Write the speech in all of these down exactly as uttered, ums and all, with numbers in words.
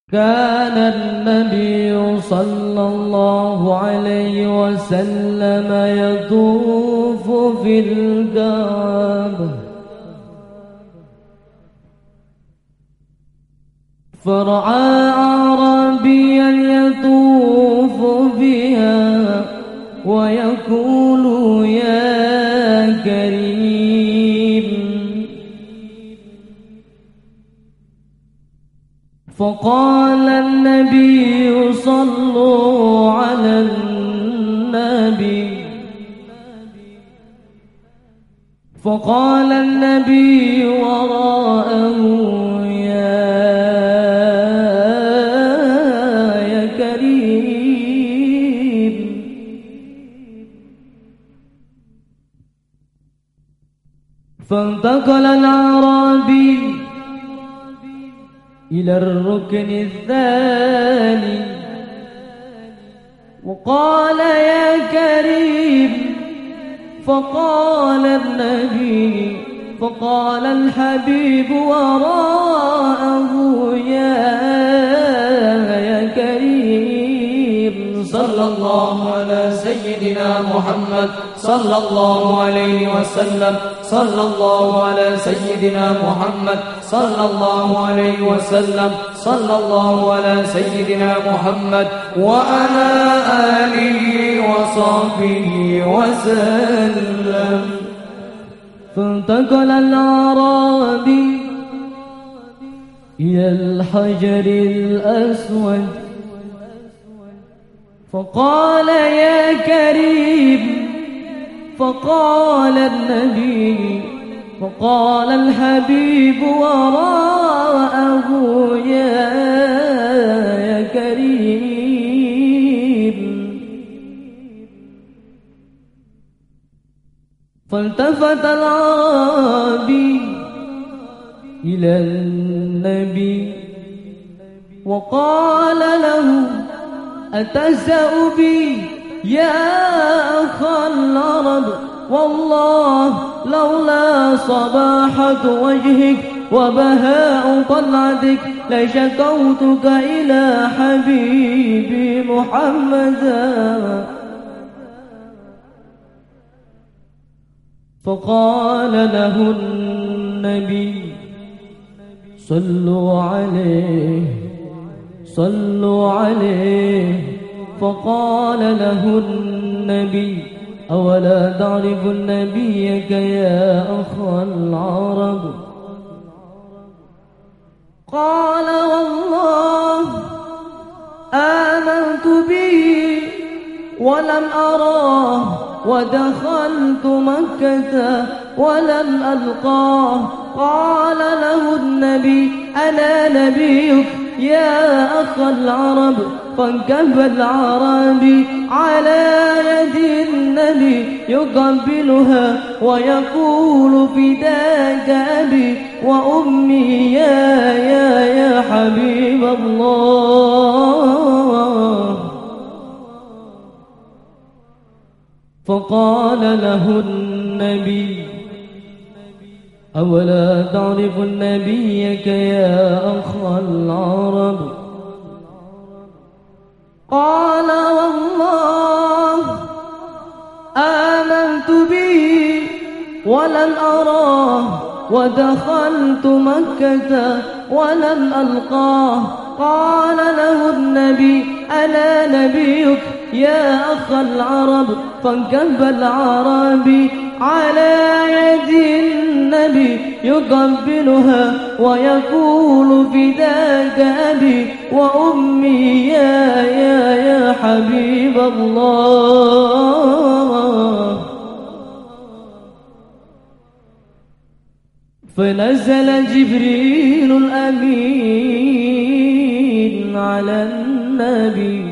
كان النبي صلى الله عليه وسلم يطوف في الكعبة فرأى أعرابيا يطوف بها ويقول يا كريم، فقال النبي صلوا على النبي فقال النبي وراءه يا يا كريم، فانتقل الأعرابي إلى الركن الثاني وقال يا كريم، فقال النبي فقال الحبيب وراءه يا يا كريم، صلى الله على سيدنا محمد صلى الله عليه وسلم، صلى الله على سيدنا محمد صلى الله عليه وسلم، صلى الله على سيدنا محمد وعلى آله وصحبه وسلم. فانتقل الأعرابي إلى الحجر الأسود فقال يا كريم، فقال النبي فقال الحبيب وراءه يا يا كريم، فالتفت الأعرابي إلى النبي وقال له أتسأ بي يا أخا العرب، والله لولا صباحة وجهك وبهاء طلعتك لشكوتك إلى حبيبي محمدا. فقال له النبي صلوا عليه صلوا عليه فقال له النبي أولا تعرف نبيك يا أخا العرب؟ قال والله آمنت به ولم أراه ودخلت مكة ولم ألقاه. قال له النبي أنا نبيك يا أخا العرب، فانكب الأعرابي على يد النبي يقبلها ويقول فداك أبي وأمي يا يا يا حبيب الله. فقال له النبي أولا تعرف نبيك يا أخا العرب؟ قال والله آمنت به ولم أراه ودخلت مكة ولم ألقاه. قال له النبي أنا نبيك يا أخا العرب، فانكب الأعرابي على يد النبي يقبلها ويقول فداك أبي وأمي يا يا يا حبيب الله. فنزل جبريل الأمين على النبي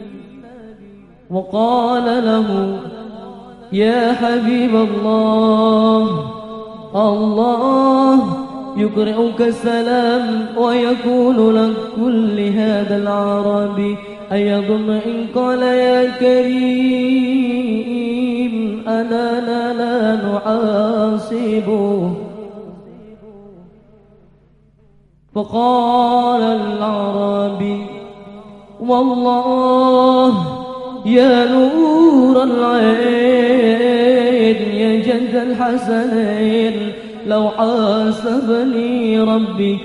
وقال له يا حبيب الله الله يقرئك السلام ويقول لك كل هذا العربي أيضم إن قال يا كريم أننا لا نحاسبه. فقال الأعرابي والله يا نور العين يا جد الحسنين لو حاسبني ربي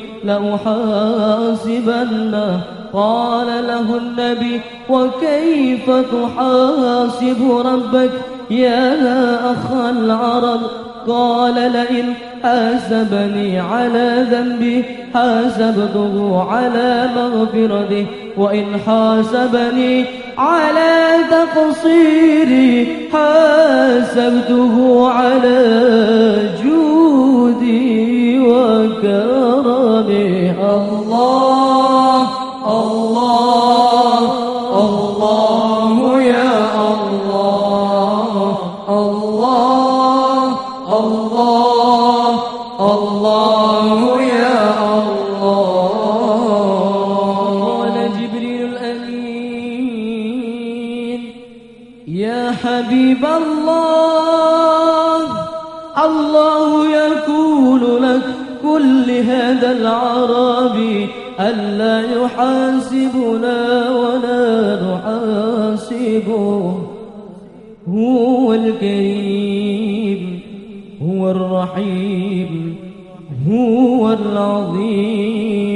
لأحاسبنه. قال له النبي وكيف تحاسب ربك يا أخ العرب؟ قال لئن حاسبني على ذنبي حاسبته على مغفرته وإن حاسبني على تقصيري حاسبته على جودي وكرمي. الله الله الله يا الله الله الله الله يا الله. قال جبريل الأمين يا حبيب الله الله يقول لك كل هذا العربي ألا يحاسبنا ولا نحاسبه. هو الكريم هو الرحيم هو العظيم